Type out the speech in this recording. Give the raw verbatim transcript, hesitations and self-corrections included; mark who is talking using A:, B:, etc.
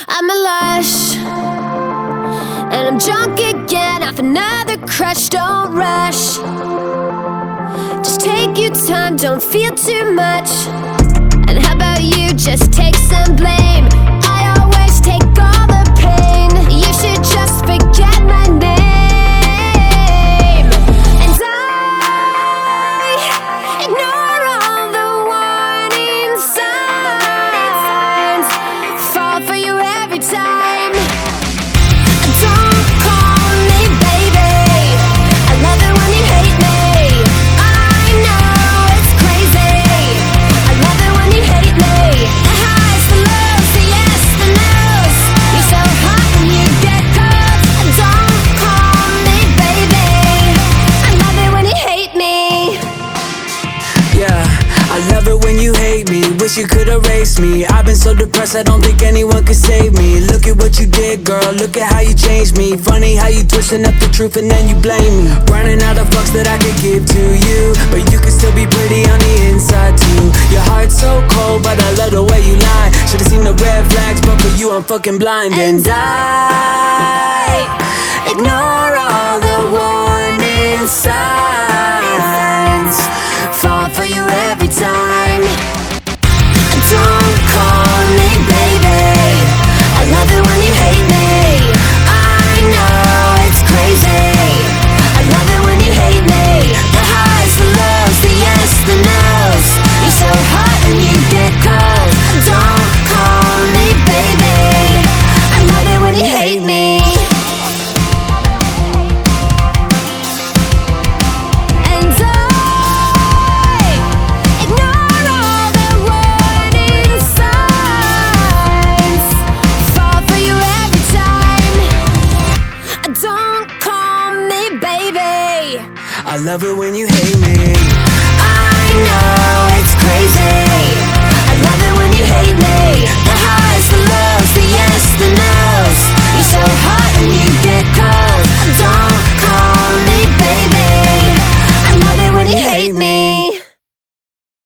A: I'm a lush, and I'm drunk again off another crush. Don't rush, just take your time, don't feel too much. And how about you just take some blame? I always take all the pain. You should just forget my name. And I ignore all the warning signs, fall for you every time. Don't call me baby, I love it when you hate me. I know it's crazy, I love it when you hate me. The highs, the lows, the yes, the no's. You're so hot when you get cold. Don't call me baby, I love it when you hate me.
B: Yeah, I love it when you hate me. Wish you could erase me. I've been so depressed I don't think anyone could save me. Look at what you did, girl, look at how you changed me. Funny how you twisting up the truth and then you blame me. Running out of fucks that I could give to you, but you can still be pretty on the inside too. Your heart's so cold, but I love the way you lie. Should've seen the red flags, but for you I'm fucking blind. And I ignore all the warning signs, fall for you every time. Don't call me baby, I love it when you hate me. I know it's crazy, I love it when you hate me. The highs, the lows, the yes, the no's. You're so hot and you get cold. Don't call me baby, I love it when you hate me. And I ignore all the warning signs, fall for you every time. Don't call me baby, I love it when you hate me.
A: I know it's crazy,